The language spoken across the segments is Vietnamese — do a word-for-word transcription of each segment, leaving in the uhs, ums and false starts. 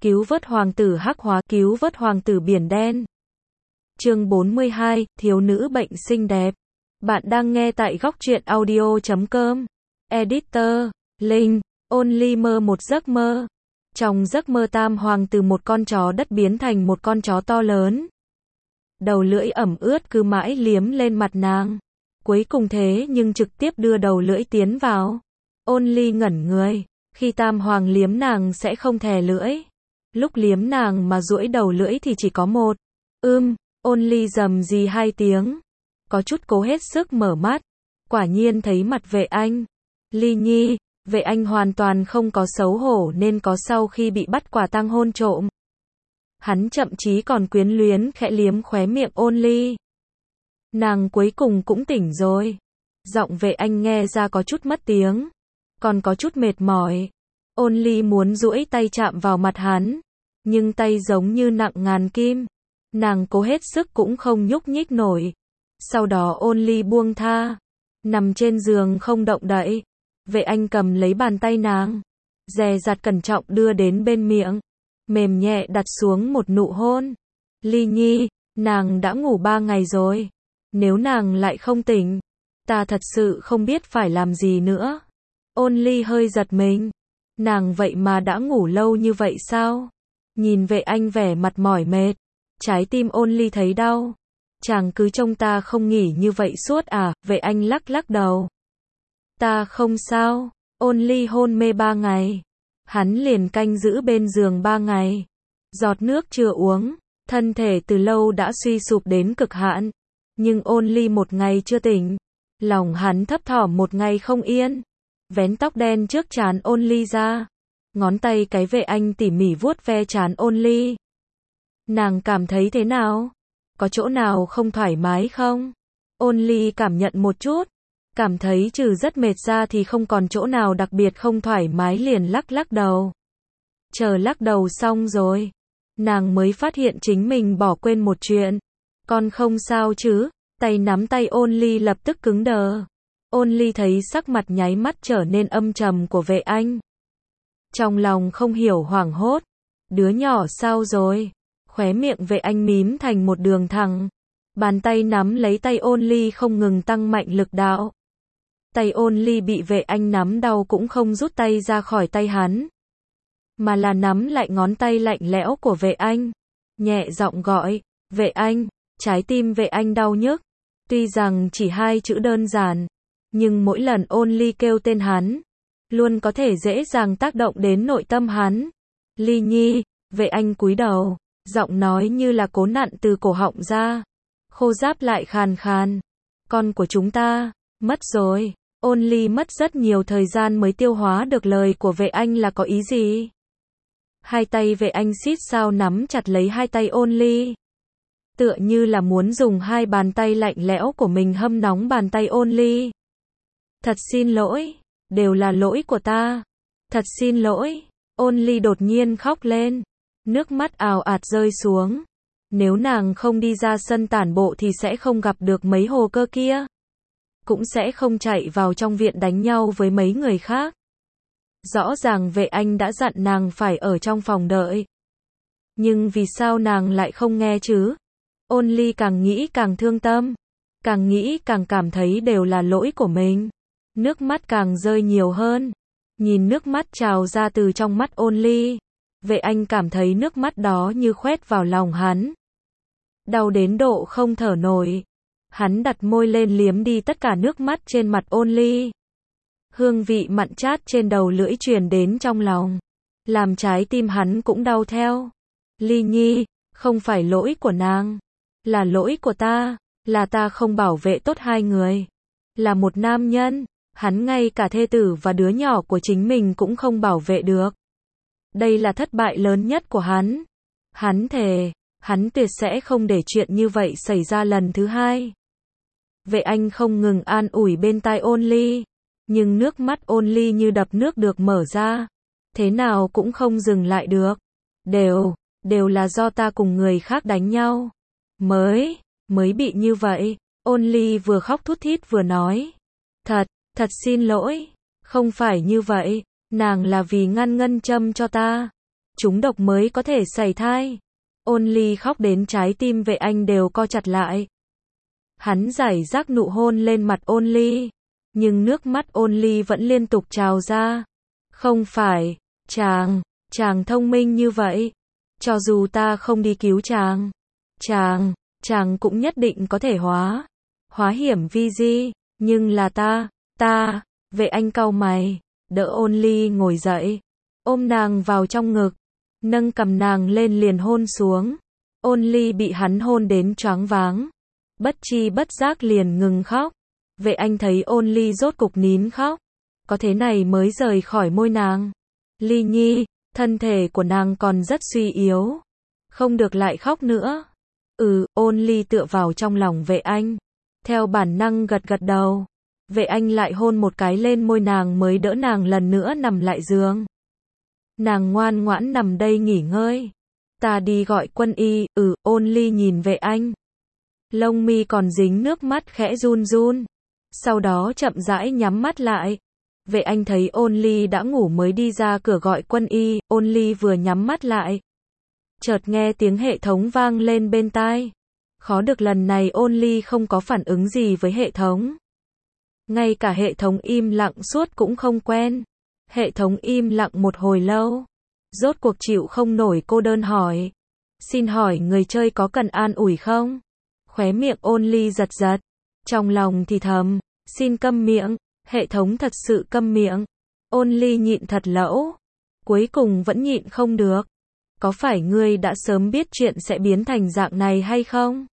cứu vớt hoàng tử hắc hóa, cứu vớt hoàng tử biển đen. Chương bốn mươi hai, thiếu nữ bệnh xinh đẹp. Bạn đang nghe tại góc truyện audio chấm com. Editor, Linh, Only mơ một giấc mơ. Trong giấc mơ Tam Hoàng từ một con chó đất biến thành một con chó to lớn. Đầu lưỡi ẩm ướt cứ mãi liếm lên mặt nàng. Cuối cùng thế nhưng trực tiếp đưa đầu lưỡi tiến vào. Only ngẩn người, khi Tam Hoàng liếm nàng sẽ không thè lưỡi. Lúc liếm nàng mà duỗi đầu lưỡi thì chỉ có một. Ưm, Only rầm rì hai tiếng. Có chút cố hết sức mở mắt. Quả nhiên thấy mặt Vệ Anh. Ly Nhi, Vệ Anh hoàn toàn không có xấu hổ nên có sau khi bị bắt quả tang hôn trộm. Hắn thậm chí còn quyến luyến khẽ liếm khóe miệng Only. Nàng cuối cùng cũng tỉnh rồi. Giọng Vệ Anh nghe ra có chút mất tiếng. Còn có chút mệt mỏi. Only muốn duỗi tay chạm vào mặt hắn. Nhưng tay giống như nặng ngàn kim. Nàng cố hết sức cũng không nhúc nhích nổi. Sau đó Only buông tha. Nằm trên giường không động đậy. Vệ Anh cầm lấy bàn tay nàng. Dè dặt cẩn trọng đưa đến bên miệng. Mềm nhẹ đặt xuống một nụ hôn. Ly Nhi, nàng đã ngủ ba ngày rồi. Nếu nàng lại không tỉnh, ta thật sự không biết phải làm gì nữa. Only hơi giật mình. Nàng vậy mà đã ngủ lâu như vậy sao? Nhìn Vệ Anh vẻ mặt mỏi mệt. Trái tim Only thấy đau. Chàng cứ trông ta không nghỉ như vậy suốt à? Vệ Anh lắc lắc đầu. Ta không sao. Only hôn mê ba ngày. Hắn liền canh giữ bên giường ba ngày. Giọt nước chưa uống. Thân thể từ lâu đã suy sụp đến cực hạn. Nhưng Only một ngày chưa tỉnh. Lòng hắn thấp thỏm một ngày không yên. Vén tóc đen trước trán Only ra. Ngón tay cái Vệ Anh tỉ mỉ vuốt ve trán Only. Nàng cảm thấy thế nào? Có chỗ nào không thoải mái không? Only cảm nhận một chút. Cảm thấy trừ rất mệt ra thì không còn chỗ nào đặc biệt không thoải mái, liền lắc lắc đầu. Chờ lắc đầu xong rồi. Nàng mới phát hiện chính mình bỏ quên một chuyện. Con không sao chứ? Tay nắm tay Only lập tức cứng đờ. Only thấy sắc mặt nháy mắt trở nên âm trầm của Vệ Anh. Trong lòng không hiểu hoảng hốt. Đứa nhỏ sao rồi? Khóe miệng Vệ Anh mím thành một đường thẳng. Bàn tay nắm lấy tay Only không ngừng tăng mạnh lực đạo. Tay Only bị Vệ Anh nắm đau cũng không rút tay ra khỏi tay hắn. Mà là nắm lại ngón tay lạnh lẽo của Vệ Anh. Nhẹ giọng gọi, Vệ Anh. Trái tim Vệ Anh đau nhức. Tuy rằng chỉ hai chữ đơn giản. Nhưng mỗi lần Only kêu tên hắn. Luôn có thể dễ dàng tác động đến nội tâm hắn. Ly Nhi, Vệ Anh cúi đầu. Giọng nói như là cố nặn từ cổ họng ra. Khô ráp lại khàn khàn. Con của chúng ta, mất rồi. Only mất rất nhiều thời gian mới tiêu hóa được lời của Vệ Anh là có ý gì. Hai tay Vệ Anh xít sao nắm chặt lấy hai tay Only. Tựa như là muốn dùng hai bàn tay lạnh lẽo của mình hâm nóng bàn tay Only. Thật xin lỗi, đều là lỗi của ta. Thật xin lỗi. Only đột nhiên khóc lên. Nước mắt ào ạt rơi xuống. Nếu nàng không đi ra sân tản bộ thì sẽ không gặp được mấy hồ cơ kia. Cũng sẽ không chạy vào trong viện đánh nhau với mấy người khác. Rõ ràng Vệ Anh đã dặn nàng phải ở trong phòng đợi. Nhưng vì sao nàng lại không nghe chứ? Only càng nghĩ càng thương tâm. Càng nghĩ càng cảm thấy đều là lỗi của mình. Nước mắt càng rơi nhiều hơn. Nhìn nước mắt trào ra từ trong mắt Only. Vệ Anh cảm thấy nước mắt đó như khoét vào lòng hắn. Đau đến độ không thở nổi. Hắn đặt môi lên liếm đi tất cả nước mắt trên mặt Only. Hương vị mặn chát trên đầu lưỡi truyền đến trong lòng. Làm trái tim hắn cũng đau theo. Ly Nhi, không phải lỗi của nàng. Là lỗi của ta. Là ta không bảo vệ tốt hai người. Là một nam nhân. Hắn ngay cả thê tử và đứa nhỏ của chính mình cũng không bảo vệ được. Đây là thất bại lớn nhất của hắn. Hắn thề, hắn tuyệt sẽ không để chuyện như vậy xảy ra lần thứ hai. Vệ Anh không ngừng an ủi bên tai Only. Nhưng nước mắt Only như đập nước được mở ra. Thế nào cũng không dừng lại được. Đều, đều là do ta cùng người khác đánh nhau. Mới, mới bị như vậy. Only vừa khóc thút thít vừa nói. Thật, thật xin lỗi. Không phải như vậy. Nàng là vì ngăn ngân châm cho ta. Trúng độc mới có thể sảy thai. Ôn Ly khóc đến trái tim Vệ Anh đều co chặt lại. Hắn rải rác nụ hôn lên mặt Ôn Ly, nhưng nước mắt Ôn Ly vẫn liên tục trào ra. Không phải, chàng, chàng thông minh như vậy. Cho dù ta không đi cứu chàng, chàng, chàng cũng nhất định có thể hóa, hóa hiểm vi di, nhưng là ta, ta, Vệ Anh cau mày, đỡ Ôn Ly ngồi dậy, ôm nàng vào trong ngực, nâng cầm nàng lên liền hôn xuống. Ôn Ly bị hắn hôn đến choáng váng, bất chi bất giác liền ngừng khóc. Vệ Anh thấy Ôn Ly rốt cục nín khóc, có thế này mới rời khỏi môi nàng. Ly Nhi, thân thể của nàng còn rất suy yếu, không được lại khóc nữa. Ừ, Ôn Ly tựa vào trong lòng Vệ Anh, theo bản năng gật gật đầu. Vệ Anh lại hôn một cái lên môi nàng mới đỡ nàng lần nữa nằm lại giường. Nàng ngoan ngoãn nằm đây nghỉ ngơi. Ta đi gọi quân y. Ừ, Ôn Ly nhìn Vệ Anh, lông mi còn dính nước mắt khẽ run run, sau đó chậm rãi nhắm mắt lại. Vệ Anh thấy Ôn Ly đã ngủ mới đi ra cửa gọi quân y. Ôn Ly vừa nhắm mắt lại, chợt nghe tiếng hệ thống vang lên bên tai. Khó được lần này Ôn Ly không có phản ứng gì với hệ thống. Ngay cả hệ thống im lặng suốt cũng không quen. Hệ thống im lặng một hồi lâu, rốt cuộc chịu không nổi cô đơn hỏi. Xin hỏi người chơi có cần an ủi không? Khóe miệng Ôn Ly giật giật, trong lòng thì thầm, xin câm miệng. Hệ thống thật sự câm miệng. Ôn Ly nhịn thật lẫu, cuối cùng vẫn nhịn không được. Có phải ngươi đã sớm biết chuyện sẽ biến thành dạng này hay không?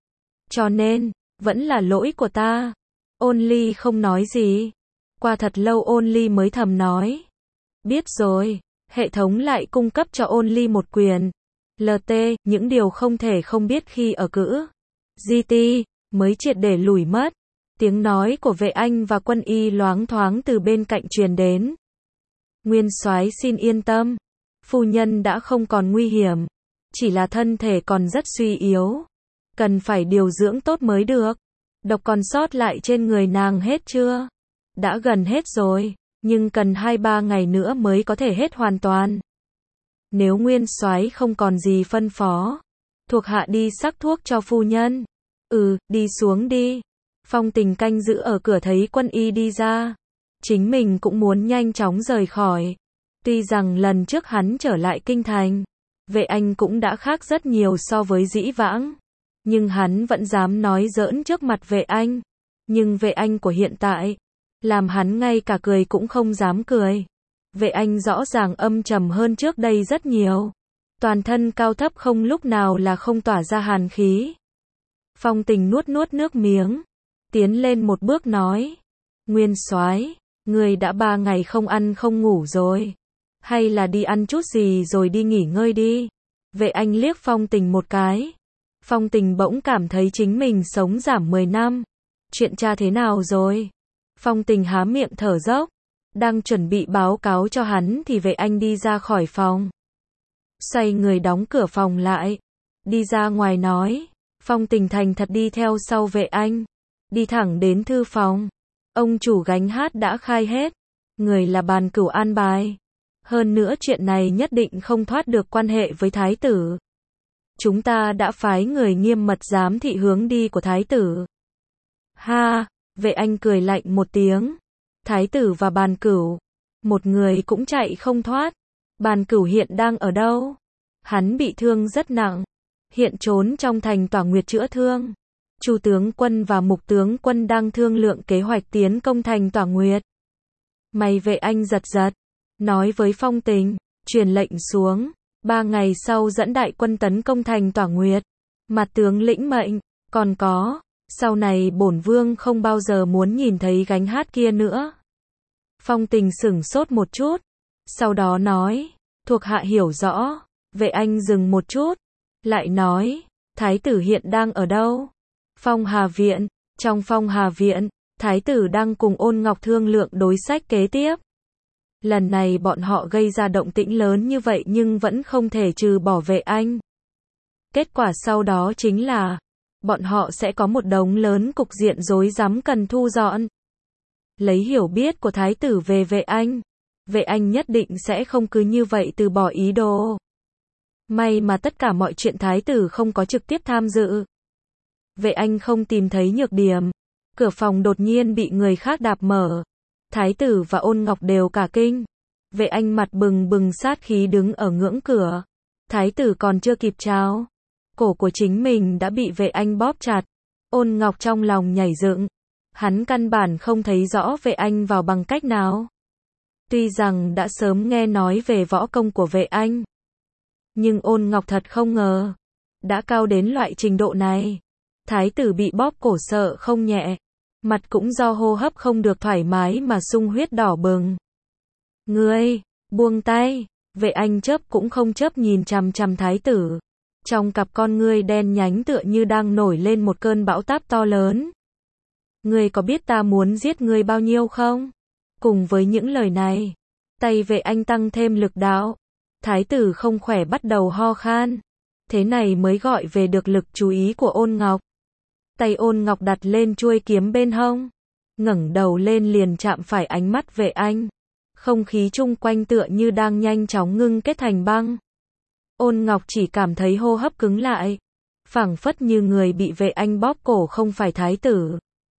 Cho nên, vẫn là lỗi của ta. Ôn Ly không nói gì. Qua thật lâu Ôn Ly mới thầm nói, biết rồi. Hệ thống lại cung cấp cho Ôn Ly một quyền lờ tê, những điều không thể không biết khi ở cữ giê tê, mới triệt để lùi mất. Tiếng nói của Vệ Anh và quân y loáng thoáng từ bên cạnh truyền đến. Nguyên soái xin yên tâm, phu nhân đã không còn nguy hiểm, chỉ là thân thể còn rất suy yếu, cần phải điều dưỡng tốt mới được. Độc còn sót lại trên người nàng hết chưa? Đã gần hết rồi, nhưng cần hai ba ngày nữa mới có thể hết hoàn toàn. Nếu nguyên soái không còn gì phân phó, thuộc hạ đi sắc thuốc cho phu nhân. Ừ, đi xuống đi. Phong Tình canh giữ ở cửa thấy quân y đi ra, chính mình cũng muốn nhanh chóng rời khỏi. Tuy rằng lần trước hắn trở lại kinh thành, Vệ Anh cũng đã khác rất nhiều so với dĩ vãng, nhưng hắn vẫn dám nói giỡn trước mặt Vệ Anh. Nhưng Vệ Anh của hiện tại, làm hắn ngay cả cười cũng không dám cười. Vệ Anh rõ ràng âm trầm hơn trước đây rất nhiều, toàn thân cao thấp không lúc nào là không tỏa ra hàn khí. Phong Tình nuốt nuốt nước miếng, tiến lên một bước nói, Nguyên soái, người đã ba ngày không ăn không ngủ rồi, hay là đi ăn chút gì rồi đi nghỉ ngơi đi. Vệ Anh liếc Phong Tình một cái. Phong Tình bỗng cảm thấy chính mình sống giảm mười năm. Chuyện cha thế nào rồi? Phong Tình há miệng thở dốc, đang chuẩn bị báo cáo cho hắn thì Vệ Anh đi ra khỏi phòng, xoay người đóng cửa phòng lại, đi ra ngoài nói. Phong Tình thành thật đi theo sau Vệ Anh, đi thẳng đến thư phòng. Ông chủ gánh hát đã khai hết, người là Bàn Cửu an bài. Hơn nữa chuyện này nhất định không thoát được quan hệ với thái tử. Chúng ta đã phái người nghiêm mật giám thị hướng đi của thái tử. Ha, Vệ Anh cười lạnh một tiếng. Thái tử và Bàn Cửu, một người cũng chạy không thoát. Bàn Cửu hiện đang ở đâu? Hắn bị thương rất nặng, hiện trốn trong thành Tỏa Nguyệt chữa thương. Chu tướng quân và Mục tướng quân đang thương lượng kế hoạch tiến công thành Tỏa Nguyệt. Mày Vệ Anh giật giật, nói với Phong Tình, truyền lệnh xuống, ba ngày sau dẫn đại quân tấn công thành Tỏa Nguyệt. Mặt tướng lĩnh mệnh, còn có, sau này bổn vương không bao giờ muốn nhìn thấy gánh hát kia nữa. Phong Tình sửng sốt một chút, sau đó nói, thuộc hạ hiểu rõ. Vệ Anh dừng một chút, lại nói, thái tử hiện đang ở đâu? Phong Hà Viện. Trong Phong Hà Viện, thái tử đang cùng Ôn Ngọc thương lượng đối sách kế tiếp. Lần này bọn họ gây ra động tĩnh lớn như vậy nhưng vẫn không thể trừ bỏ Vệ Anh. Kết quả sau đó chính là, bọn họ sẽ có một đống lớn cục diện rối rắm cần thu dọn. Lấy hiểu biết của thái tử về Vệ Anh, Vệ Anh nhất định sẽ không cứ như vậy từ bỏ ý đồ. May mà tất cả mọi chuyện thái tử không có trực tiếp tham dự. Vệ Anh không tìm thấy nhược điểm. Cửa phòng đột nhiên bị người khác đạp mở. Thái tử và Ôn Ngọc đều cả kinh. Vệ Anh mặt bừng bừng sát khí đứng ở ngưỡng cửa. Thái tử còn chưa kịp chào. Cổ của chính mình đã bị Vệ Anh bóp chặt. Ôn Ngọc trong lòng nhảy dựng. Hắn căn bản không thấy rõ Vệ Anh vào bằng cách nào. Tuy rằng đã sớm nghe nói về võ công của Vệ Anh. Nhưng Ôn Ngọc thật không ngờ. Đã cao đến loại trình độ này. Thái tử bị bóp cổ sợ không nhẹ. Mặt cũng do hô hấp không được thoải mái mà sung huyết đỏ bừng. Ngươi, buông tay. Vệ Anh chớp cũng không chớp nhìn chằm chằm thái tử. Trong cặp con ngươi đen nhánh tựa như đang nổi lên một cơn bão táp to lớn. Ngươi có biết ta muốn giết ngươi bao nhiêu không? Cùng với những lời này, tay Vệ Anh tăng thêm lực đạo. Thái tử không khỏe bắt đầu ho khan. Thế này mới gọi về được lực chú ý của Ôn Ngọc. Tay Ôn Ngọc đặt lên chuôi kiếm bên hông. Ngẩng đầu lên liền chạm phải ánh mắt Vệ Anh. Không khí chung quanh tựa như đang nhanh chóng ngưng kết thành băng. Ôn Ngọc chỉ cảm thấy hô hấp cứng lại. Phảng phất như người bị Vệ Anh bóp cổ không phải thái tử,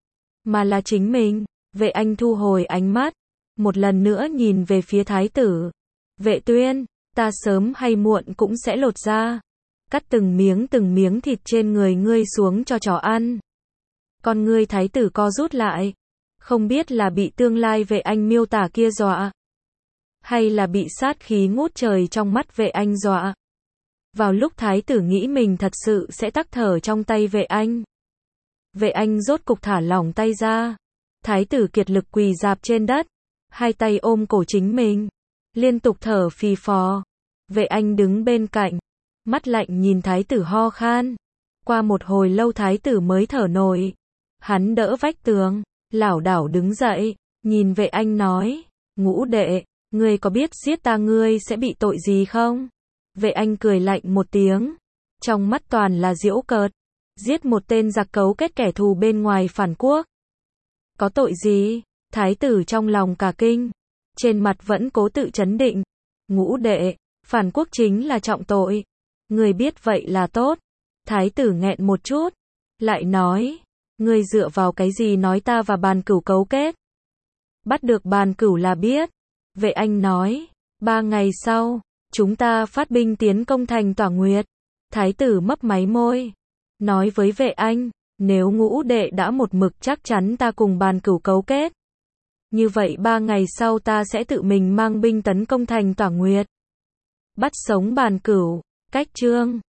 mà là chính mình. Vệ Anh thu hồi ánh mắt. Một lần nữa nhìn về phía thái tử. Vệ Tuyên, ta sớm hay muộn cũng sẽ lột ra. Cắt từng miếng từng miếng thịt trên người ngươi xuống cho chó ăn. Con ngươi thái tử co rút lại. Không biết là bị tương lai Vệ Anh miêu tả kia dọa, hay là bị sát khí ngút trời trong mắt Vệ Anh dọa. Vào lúc thái tử nghĩ mình thật sự sẽ tắc thở trong tay Vệ Anh. Vệ Anh rốt cục thả lỏng tay ra. Thái tử kiệt lực quỳ rạp trên đất. Hai tay ôm cổ chính mình. Liên tục thở phì phò. Vệ Anh đứng bên cạnh. Mắt lạnh nhìn thái tử ho khan. Qua một hồi lâu thái tử mới thở nổi. Hắn đỡ vách tường. Lảo đảo đứng dậy. Nhìn Vệ Anh nói. Ngũ đệ, ngươi có biết giết ta ngươi sẽ bị tội gì không? Vệ Anh cười lạnh một tiếng. Trong mắt toàn là giễu cợt. Giết một tên giặc cấu kết kẻ thù bên ngoài phản quốc. Có tội gì? Thái tử trong lòng cả kinh. Trên mặt vẫn cố tự trấn định. Ngũ đệ, phản quốc chính là trọng tội. Ngươi biết vậy là tốt. Thái tử nghẹn một chút. Lại nói. Ngươi dựa vào cái gì nói ta và Bàn Cửu cấu kết? Bắt được Bàn Cửu là biết. Vệ Anh nói. Ba ngày sau, chúng ta phát binh tiến công thành Tỏa Nguyệt. Thái tử mấp máy môi. Nói với Vệ Anh. Nếu ngũ đệ đã một mực chắc chắn ta cùng Bàn Cửu cấu kết. Như vậy ba ngày sau ta sẽ tự mình mang binh tấn công thành Tỏa Nguyệt. Bắt sống Bàn Cửu. Cách chương